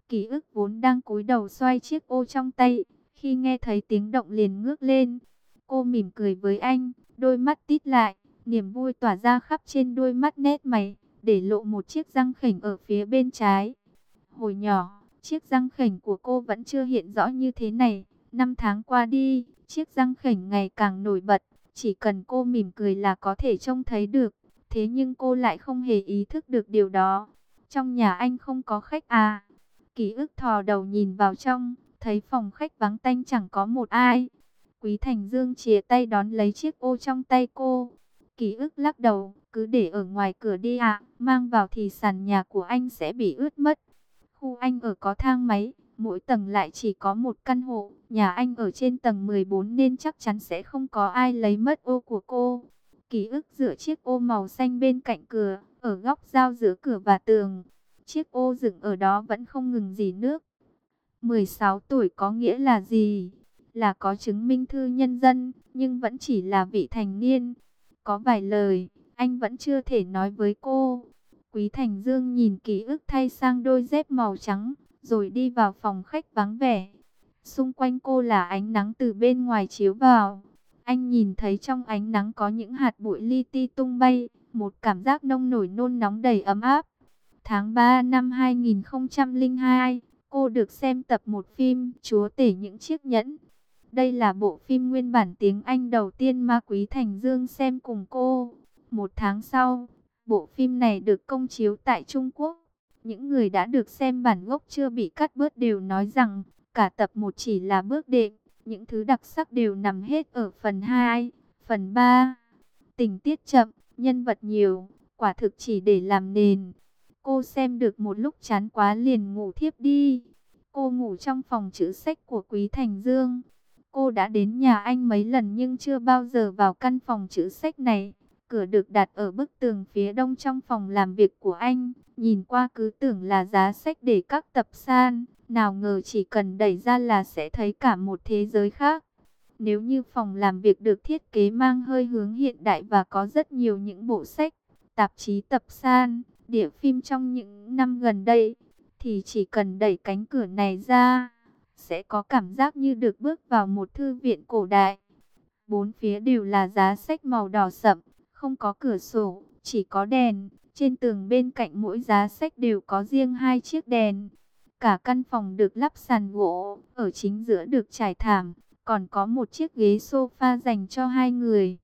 Ký ức vốn đang cúi đầu xoay chiếc ô trong tay, khi nghe thấy tiếng động liền ngước lên. Cô mỉm cười với anh, đôi mắt tít lại, niềm vui tỏa ra khắp trên đôi mắt nét mày, để lộ một chiếc răng khểnh ở phía bên trái. Hồi nhỏ, chiếc răng khểnh của cô vẫn chưa hiện rõ như thế này. Năm tháng qua đi, chiếc răng khểnh ngày càng nổi bật, chỉ cần cô mỉm cười là có thể trông thấy được. Thế nhưng cô lại không hề ý thức được điều đó. Trong nhà anh không có khách à? Ký ức thò đầu nhìn vào trong, thấy phòng khách vắng tanh chẳng có một ai. Quý Thành Dương chìa tay đón lấy chiếc ô trong tay cô. Ký ức lắc đầu, cứ để ở ngoài cửa đi ạ, mang vào thì sàn nhà của anh sẽ bị ướt mất. Khu anh ở có thang máy, mỗi tầng lại chỉ có một căn hộ. Nhà anh ở trên tầng mười bốn nên chắc chắn sẽ không có ai lấy mất ô của cô. Ký ức dựa chiếc ô màu xanh bên cạnh cửa, ở góc giao giữa cửa và tường. Chiếc ô dựng ở đó vẫn không ngừng rỉ nước. mười sáu tuổi có nghĩa là gì? Là có chứng minh thư nhân dân, nhưng vẫn chỉ là vị thành niên. Có vài lời, anh vẫn chưa thể nói với cô. Quý Thành Dương nhìn ký ức thay sang đôi dép màu trắng, rồi đi vào phòng khách vắng vẻ. Xung quanh cô là ánh nắng từ bên ngoài chiếu vào. Anh nhìn thấy trong ánh nắng có những hạt bụi li ti tung bay, một cảm giác nông nổi nôn nóng đầy ấm áp. Tháng ba năm hai nghìn không trăm lẻ hai, cô được xem tập một phim Chúa tể những chiếc nhẫn. Đây là bộ phim nguyên bản tiếng Anh đầu tiên mà Quý Thành Dương xem cùng cô. Một tháng sau, bộ phim này được công chiếu tại Trung Quốc. Những người đã được xem bản gốc chưa bị cắt bớt đều nói rằng cả tập một chỉ là bước đệm. Những thứ đặc sắc đều nằm hết ở phần hai, phần ba. Tình tiết chậm, nhân vật nhiều, quả thực chỉ để làm nền. Cô xem được một lúc chán quá liền ngủ thiếp đi. Cô ngủ trong phòng trữ sách của Quý Thành Dương. Cô đã đến nhà anh mấy lần nhưng chưa bao giờ vào căn phòng trữ sách này. Cửa được đặt ở bức tường phía đông trong phòng làm việc của anh. Nhìn qua cứ tưởng là giá sách để các tập san. Nào ngờ chỉ cần đẩy ra là sẽ thấy cả một thế giới khác. Nếu như phòng làm việc được thiết kế mang hơi hướng hiện đại và có rất nhiều những bộ sách, tạp chí tập san, địa phim trong những năm gần đây, thì chỉ cần đẩy cánh cửa này ra, sẽ có cảm giác như được bước vào một thư viện cổ đại. Bốn phía đều là giá sách màu đỏ sậm, không có cửa sổ, chỉ có đèn. Trên tường bên cạnh mỗi giá sách đều có riêng hai chiếc đèn. Cả căn phòng được lắp sàn gỗ, ở chính giữa được trải thảm, còn có một chiếc ghế sofa dành cho hai người.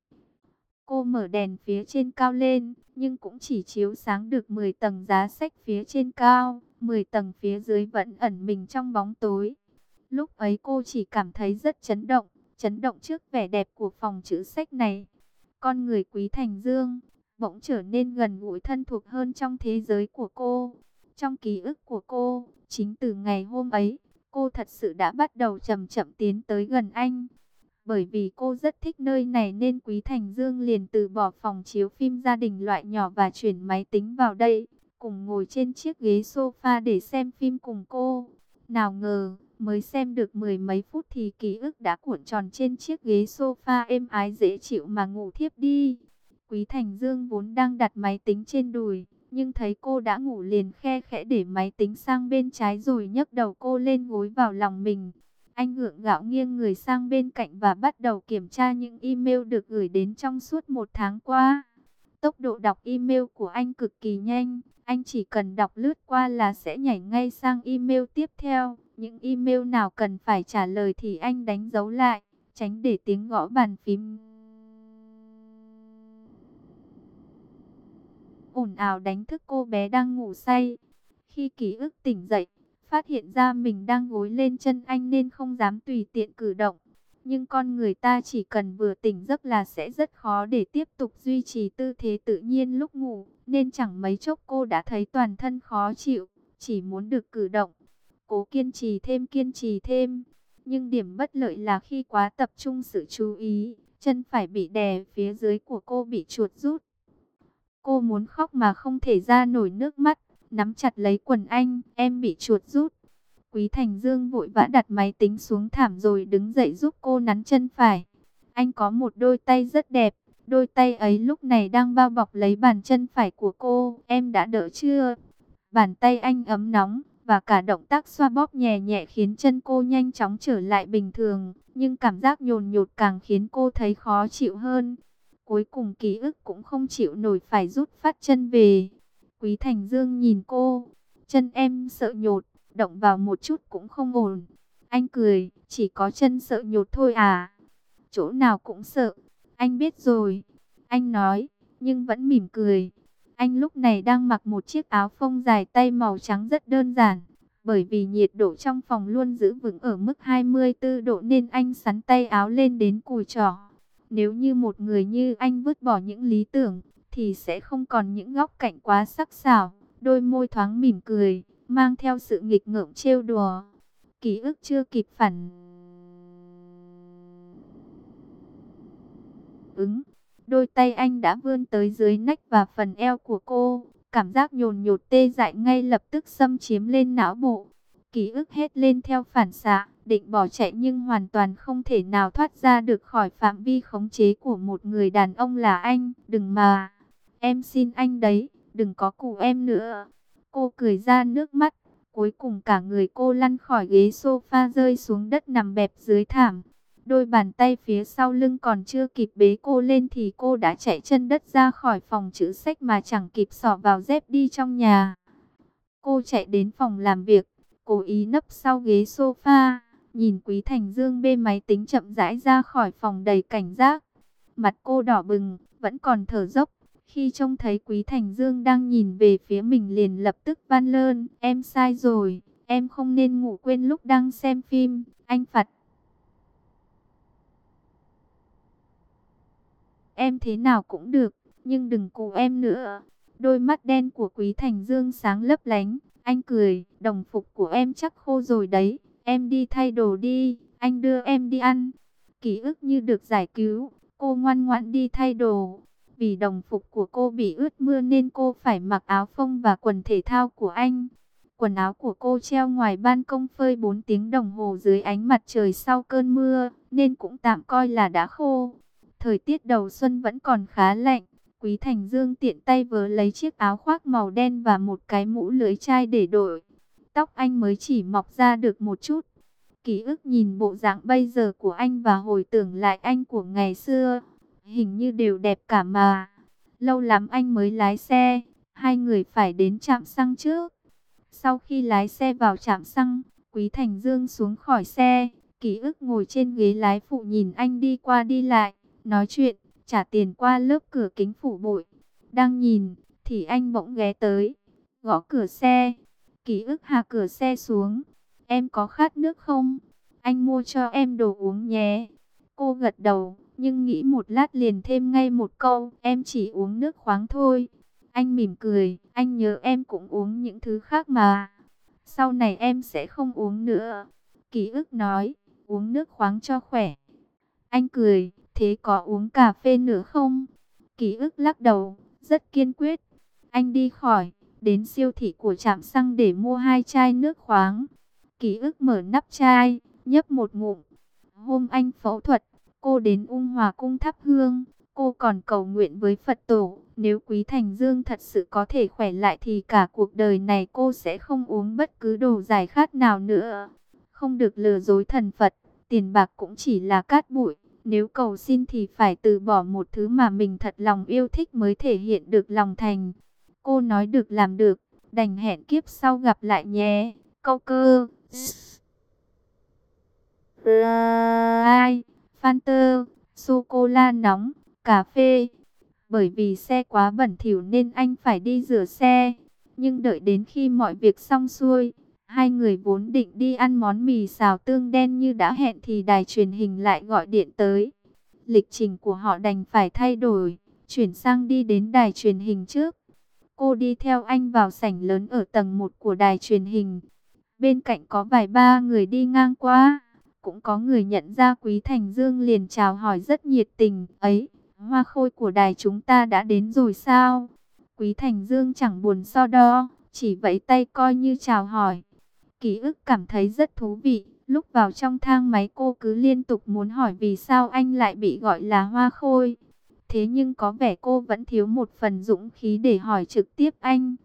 Cô mở đèn phía trên cao lên, nhưng cũng chỉ chiếu sáng được mười tầng giá sách phía trên cao, mười tầng phía dưới vẫn ẩn mình trong bóng tối. Lúc ấy cô chỉ cảm thấy rất chấn động, chấn động trước vẻ đẹp của phòng trữ sách này. Con người Quý Thành Dương bỗng trở nên gần gũi thân thuộc hơn trong thế giới của cô. Trong ký ức của cô, chính từ ngày hôm ấy, cô thật sự đã bắt đầu chậm chậm tiến tới gần anh. Bởi vì cô rất thích nơi này nên Quý Thành Dương liền từ bỏ phòng chiếu phim gia đình loại nhỏ và chuyển máy tính vào đây, cùng ngồi trên chiếc ghế sofa để xem phim cùng cô. Nào ngờ, mới xem được mười mấy phút thì ký ức đã cuộn tròn trên chiếc ghế sofa êm ái dễ chịu mà ngủ thiếp đi. Quý Thành Dương vốn đang đặt máy tính trên đùi, nhưng thấy cô đã ngủ liền khe khẽ để máy tính sang bên trái rồi nhấc đầu cô lên gối vào lòng mình. Anh gượng gạo nghiêng người sang bên cạnh và bắt đầu kiểm tra những email được gửi đến trong suốt một tháng qua. Tốc độ đọc email của anh cực kỳ nhanh, anh chỉ cần đọc lướt qua là sẽ nhảy ngay sang email tiếp theo. Những email nào cần phải trả lời thì anh đánh dấu lại, tránh để tiếng gõ bàn phím ồn ào đánh thức cô bé đang ngủ say. Khi ký ức tỉnh dậy, phát hiện ra mình đang gối lên chân anh nên không dám tùy tiện cử động. Nhưng con người ta chỉ cần vừa tỉnh giấc là sẽ rất khó để tiếp tục duy trì tư thế tự nhiên lúc ngủ, nên chẳng mấy chốc cô đã thấy toàn thân khó chịu, chỉ muốn được cử động. Cố kiên trì thêm kiên trì thêm, nhưng điểm bất lợi là khi quá tập trung sự chú ý, chân phải bị đè phía dưới của cô bị chuột rút. Cô muốn khóc mà không thể ra nổi nước mắt, nắm chặt lấy quần anh, em bị chuột rút. Quý Thành Dương vội vã đặt máy tính xuống thảm rồi đứng dậy giúp cô nắn chân phải. Anh có một đôi tay rất đẹp, đôi tay ấy lúc này đang bao bọc lấy bàn chân phải của cô. Em đã đỡ chưa? Bàn tay anh ấm nóng, và cả động tác xoa bóp nhẹ nhẹ khiến chân cô nhanh chóng trở lại bình thường. Nhưng cảm giác nhồn nhột càng khiến cô thấy khó chịu hơn. Cuối cùng ký ức cũng không chịu nổi phải rút phát chân về. Quý Thành Dương nhìn cô, chân em sợ nhột, động vào một chút cũng không ổn. Anh cười, chỉ có chân sợ nhột thôi à? Chỗ nào cũng sợ, anh biết rồi. Anh nói, nhưng vẫn mỉm cười. Anh lúc này đang mặc một chiếc áo phông dài tay màu trắng rất đơn giản. Bởi vì nhiệt độ trong phòng luôn giữ vững ở mức hai mươi tư độ nên anh xắn tay áo lên đến cùi chỏ. Nếu như một người như anh vứt bỏ những lý tưởng, thì sẽ không còn những góc cạnh quá sắc sảo. Đôi môi thoáng mỉm cười, mang theo sự nghịch ngợm trêu đùa. Ký ức chưa kịp phản ứng, đôi tay anh đã vươn tới dưới nách và phần eo của cô. Cảm giác nhồn nhột tê dại ngay lập tức xâm chiếm lên não bộ. Ký ức hét lên theo phản xạ, định bỏ chạy nhưng hoàn toàn không thể nào thoát ra được khỏi phạm vi khống chế của một người đàn ông là anh. Đừng mà, em xin anh đấy, đừng có cù em nữa. Cô cười ra nước mắt, cuối cùng cả người cô lăn khỏi ghế sofa rơi xuống đất nằm bẹp dưới thảm. Đôi bàn tay phía sau lưng còn chưa kịp bế cô lên thì cô đã chạy chân đất ra khỏi phòng chữ sách mà chẳng kịp xỏ vào dép đi trong nhà. Cô chạy đến phòng làm việc, cố ý nấp sau ghế sofa, nhìn Quý Thành Dương bê máy tính chậm rãi ra khỏi phòng đầy cảnh giác. Mặt cô đỏ bừng, vẫn còn thở dốc. Khi trông thấy Quý Thành Dương đang nhìn về phía mình liền lập tức van lơn. Em sai rồi, em không nên ngủ quên lúc đang xem phim, anh phạt em thế nào cũng được, nhưng đừng cù em nữa. Đôi mắt đen của Quý Thành Dương sáng lấp lánh, anh cười, đồng phục của em chắc khô rồi đấy, em đi thay đồ đi, anh đưa em đi ăn. Ký ức như được giải cứu, cô ngoan ngoãn đi thay đồ. Vì đồng phục của cô bị ướt mưa nên cô phải mặc áo phông và quần thể thao của anh. Quần áo của cô treo ngoài ban công phơi bốn tiếng đồng hồ dưới ánh mặt trời sau cơn mưa, nên cũng tạm coi là đã khô. Thời tiết đầu xuân vẫn còn khá lạnh. Quý Thành Dương tiện tay vớ lấy chiếc áo khoác màu đen và một cái mũ lưới chai để đội. Tóc anh mới chỉ mọc ra được một chút. Ký ức nhìn bộ dạng bây giờ của anh và hồi tưởng lại anh của ngày xưa. Hình như đều đẹp cả mà. Lâu lắm anh mới lái xe. Hai người phải đến trạm xăng trước. Sau khi lái xe vào trạm xăng, Quý Thành Dương xuống khỏi xe. Ký ức ngồi trên ghế lái phụ nhìn anh đi qua đi lại, nói chuyện, trả tiền qua lớp cửa kính phủ bụi. Đang nhìn, thì anh bỗng ghé tới, gõ cửa xe. Ký ức hạ cửa xe xuống. Em có khát nước không? Anh mua cho em đồ uống nhé. Cô gật đầu, nhưng nghĩ một lát liền thêm ngay một câu, em chỉ uống nước khoáng thôi. Anh mỉm cười, anh nhớ em cũng uống những thứ khác mà. Sau này em sẽ không uống nữa. Ký ức nói, uống nước khoáng cho khỏe. Anh cười, thế có uống cà phê nữa không? Ký ức lắc đầu, rất kiên quyết. Anh đi khỏi, đến siêu thị của trạm xăng để mua hai chai nước khoáng. Ký ức mở nắp chai, nhấp một ngụm. Hôm anh phẫu thuật, cô đến Ung Hòa cung thắp hương. Cô còn cầu nguyện với Phật tổ, nếu Quý Thành Dương thật sự có thể khỏe lại thì cả cuộc đời này cô sẽ không uống bất cứ đồ giải khát nào nữa. Không được lừa dối thần Phật, tiền bạc cũng chỉ là cát bụi. Nếu cầu xin thì phải từ bỏ một thứ mà mình thật lòng yêu thích mới thể hiện được lòng thành. Cô nói được làm được, đành hẹn kiếp sau gặp lại nhé. Câu cơ. Ai, Fanta, sô-cô-la nóng, cà phê. Bởi vì xe quá bẩn thỉu nên anh phải đi rửa xe. Nhưng đợi đến khi mọi việc xong xuôi, hai người vốn định đi ăn món mì xào tương đen như đã hẹn thì đài truyền hình lại gọi điện tới. Lịch trình của họ đành phải thay đổi, chuyển sang đi đến đài truyền hình trước. Cô đi theo anh vào sảnh lớn ở tầng một của đài truyền hình. Bên cạnh có vài ba người đi ngang qua. Cũng có người nhận ra Quý Thành Dương liền chào hỏi rất nhiệt tình. Ấy, hoa khôi của đài chúng ta đã đến rồi sao? Quý Thành Dương chẳng buồn so đo, chỉ vẫy tay coi như chào hỏi. Ký ức cảm thấy rất thú vị. Lúc vào trong thang máy cô cứ liên tục muốn hỏi vì sao anh lại bị gọi là hoa khôi. Thế nhưng có vẻ cô vẫn thiếu một phần dũng khí để hỏi trực tiếp anh.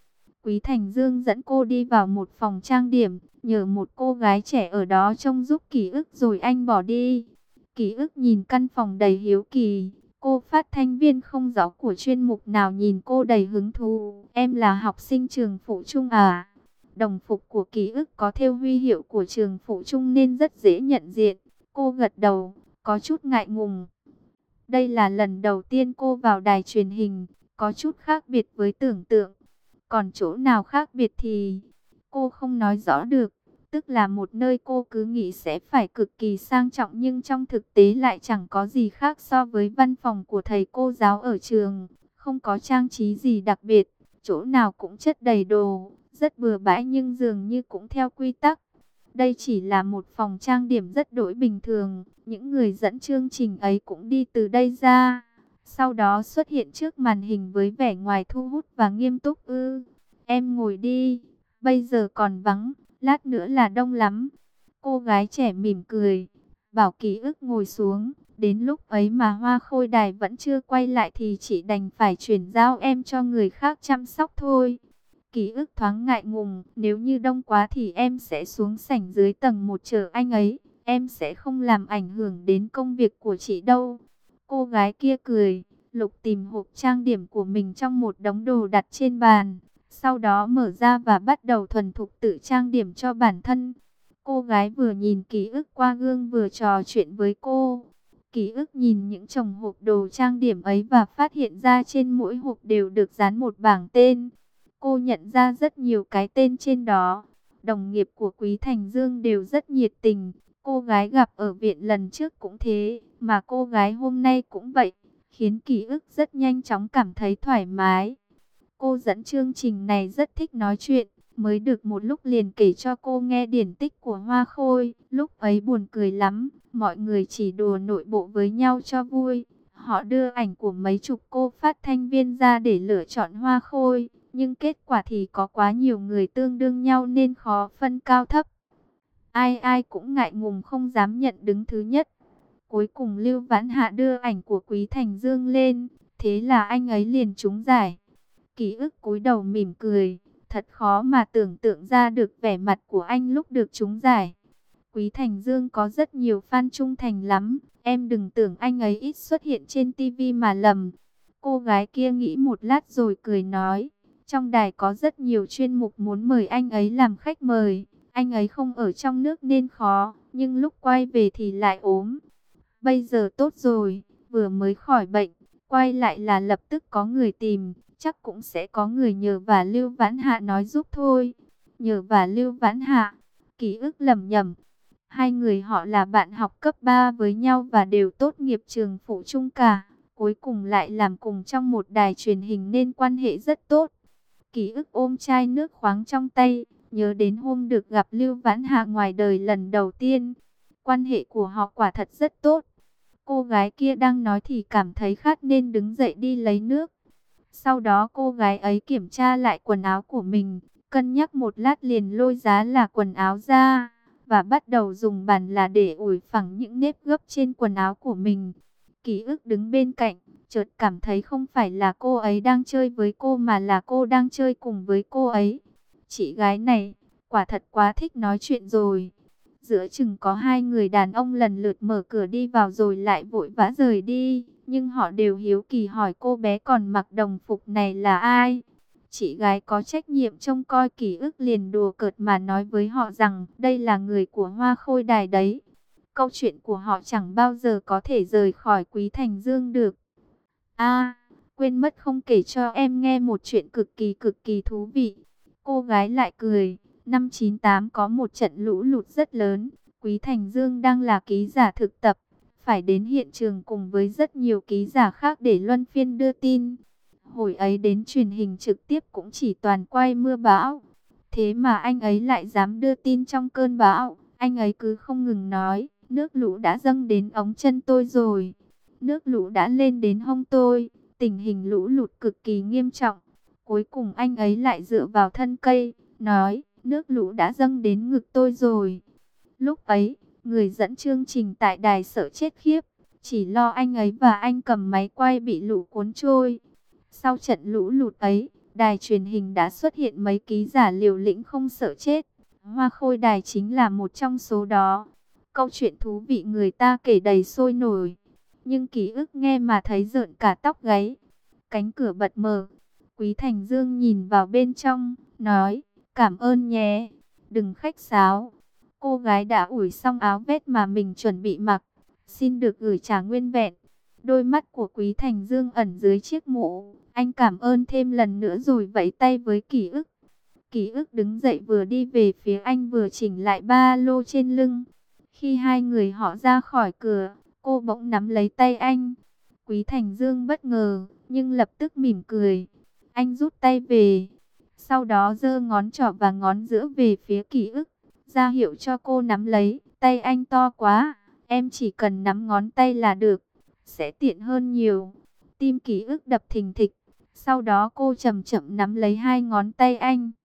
Quý Thành Dương dẫn cô đi vào một phòng trang điểm, nhờ một cô gái trẻ ở đó trông giúp Ký ức rồi anh bỏ đi. Ký ức nhìn căn phòng đầy hiếu kỳ. Cô phát thanh viên không rõ của chuyên mục nào nhìn cô đầy hứng thú. Em là học sinh trường Phụ Trung à? Đồng phục của Ký ức có thêu huy hiệu của trường Phụ Trung nên rất dễ nhận diện. Cô gật đầu, có chút ngại ngùng. Đây là lần đầu tiên cô vào đài truyền hình, có chút khác biệt với tưởng tượng. Còn chỗ nào khác biệt thì cô không nói rõ được. Tức là một nơi cô cứ nghĩ sẽ phải cực kỳ sang trọng nhưng trong thực tế lại chẳng có gì khác so với văn phòng của thầy cô giáo ở trường. Không có trang trí gì đặc biệt, chỗ nào cũng chất đầy đồ, rất bừa bãi nhưng dường như cũng theo quy tắc. Đây chỉ là một phòng trang điểm rất đỗi bình thường, những người dẫn chương trình ấy cũng đi từ đây ra. Sau đó xuất hiện trước màn hình với vẻ ngoài thu hút và nghiêm túc. Ư, em ngồi đi, bây giờ còn vắng, lát nữa là đông lắm. Cô gái trẻ mỉm cười, bảo Ký ức ngồi xuống. Đến lúc ấy mà Hoa Khôi Đài vẫn chưa quay lại thì chị đành phải chuyển giao em cho người khác chăm sóc thôi. Ký ức thoáng ngại ngùng, nếu như đông quá thì em sẽ xuống sảnh dưới tầng một chờ anh ấy. Em sẽ không làm ảnh hưởng đến công việc của chị đâu. Cô gái kia cười, lục tìm hộp trang điểm của mình trong một đống đồ đặt trên bàn. Sau đó mở ra và bắt đầu thuần thục tự trang điểm cho bản thân. Cô gái vừa nhìn Ký ức qua gương vừa trò chuyện với cô. Ký ức nhìn những chồng hộp đồ trang điểm ấy và phát hiện ra trên mỗi hộp đều được dán một bảng tên. Cô nhận ra rất nhiều cái tên trên đó. Đồng nghiệp của Quý Thành Dương đều rất nhiệt tình. Cô gái gặp ở viện lần trước cũng thế, mà cô gái hôm nay cũng vậy, khiến Ký ức rất nhanh chóng cảm thấy thoải mái. Cô dẫn chương trình này rất thích nói chuyện, mới được một lúc liền kể cho cô nghe điển tích của Hoa Khôi. Lúc ấy buồn cười lắm, mọi người chỉ đùa nội bộ với nhau cho vui. Họ đưa ảnh của mấy chục cô phát thanh viên ra để lựa chọn Hoa Khôi, nhưng kết quả thì có quá nhiều người tương đương nhau nên khó phân cao thấp. Ai ai cũng ngại ngùng không dám nhận đứng thứ nhất. Cuối cùng Lưu Vãn Hạ đưa ảnh của Quý Thành Dương lên, thế là anh ấy liền trúng giải. Ký ức cúi đầu mỉm cười, thật khó mà tưởng tượng ra được vẻ mặt của anh lúc được trúng giải. Quý Thành Dương có rất nhiều fan trung thành lắm, em đừng tưởng anh ấy ít xuất hiện trên ti vi mà lầm. Cô gái kia nghĩ một lát rồi cười nói, trong đài có rất nhiều chuyên mục muốn mời anh ấy làm khách mời. Anh ấy không ở trong nước nên khó, nhưng lúc quay về thì lại ốm. Bây giờ tốt rồi, vừa mới khỏi bệnh, quay lại là lập tức có người tìm, chắc cũng sẽ có người nhờ và Lưu Vãn Hạ nói giúp thôi. Nhờ và Lưu Vãn Hạ, Ký ức lẩm nhẩm. Hai người họ là bạn học cấp ba với nhau và đều tốt nghiệp trường Phụ Trung cả. Cuối cùng lại làm cùng trong một đài truyền hình nên quan hệ rất tốt. Ký ức ôm chai nước khoáng trong tay, nhớ đến hôm được gặp Lưu Vãn Hạ ngoài đời lần đầu tiên. Quan hệ của họ quả thật rất tốt. Cô gái kia đang nói thì cảm thấy khát nên đứng dậy đi lấy nước. Sau đó cô gái ấy kiểm tra lại quần áo của mình, cân nhắc một lát liền lôi giá là quần áo ra, và bắt đầu dùng bàn là để ủi phẳng những nếp gấp trên quần áo của mình. Ký ức đứng bên cạnh, chợt cảm thấy không phải là cô ấy đang chơi với cô mà là cô đang chơi cùng với cô ấy. Chị gái này, quả thật quá thích nói chuyện rồi. Giữa chừng có hai người đàn ông lần lượt mở cửa đi vào rồi lại vội vã rời đi. Nhưng họ đều hiếu kỳ hỏi cô bé còn mặc đồng phục này là ai. Chị gái có trách nhiệm trông coi Ký ức liền đùa cợt mà nói với họ rằng đây là người của Hoa Khôi Đài đấy. Câu chuyện của họ chẳng bao giờ có thể rời khỏi Quý Thành Dương được. À, quên mất không kể cho em nghe một chuyện cực kỳ cực kỳ thú vị. Cô gái lại cười. Năm chín tám có một trận lũ lụt rất lớn. Quý Thành Dương đang là ký giả thực tập, phải đến hiện trường cùng với rất nhiều ký giả khác để luân phiên đưa tin. Hồi ấy đến truyền hình trực tiếp cũng chỉ toàn quay mưa bão. Thế mà anh ấy lại dám đưa tin trong cơn bão. Anh ấy cứ không ngừng nói, nước lũ đã dâng đến ống chân tôi rồi. Nước lũ đã lên đến hông tôi. Tình hình lũ lụt cực kỳ nghiêm trọng. Cuối cùng anh ấy lại dựa vào thân cây, nói, nước lũ đã dâng đến ngực tôi rồi. Lúc ấy, người dẫn chương trình tại đài sợ chết khiếp. Chỉ lo anh ấy và anh cầm máy quay bị lũ cuốn trôi. Sau trận lũ lụt ấy, Đài truyền hình đã xuất hiện mấy ký giả liều lĩnh không sợ chết. Hoa Khôi Đài chính là một trong số đó. Câu chuyện thú vị người ta kể đầy sôi nổi. Nhưng ký ức nghe mà thấy rợn cả tóc gáy. Cánh cửa bật mở. Quý Thành Dương nhìn vào bên trong, nói, cảm ơn nhé, đừng khách sáo. Cô gái đã ủi xong áo vest mà mình chuẩn bị mặc, xin được gửi trả nguyên vẹn. Đôi mắt của Quý Thành Dương ẩn dưới chiếc mũ, anh cảm ơn thêm lần nữa rồi vẫy tay với Ký ức. Ký ức đứng dậy vừa đi về phía anh vừa chỉnh lại ba lô trên lưng. Khi hai người họ ra khỏi cửa, cô bỗng nắm lấy tay anh. Quý Thành Dương bất ngờ, nhưng lập tức mỉm cười. Anh rút tay về, sau đó giơ ngón trỏ và ngón giữa về phía Ký ức, ra hiệu cho cô nắm lấy. Tay anh to quá, em chỉ cần nắm ngón tay là được, sẽ tiện hơn nhiều. Tim Ký ức đập thình thịch, sau đó cô chậm chậm nắm lấy hai ngón tay anh.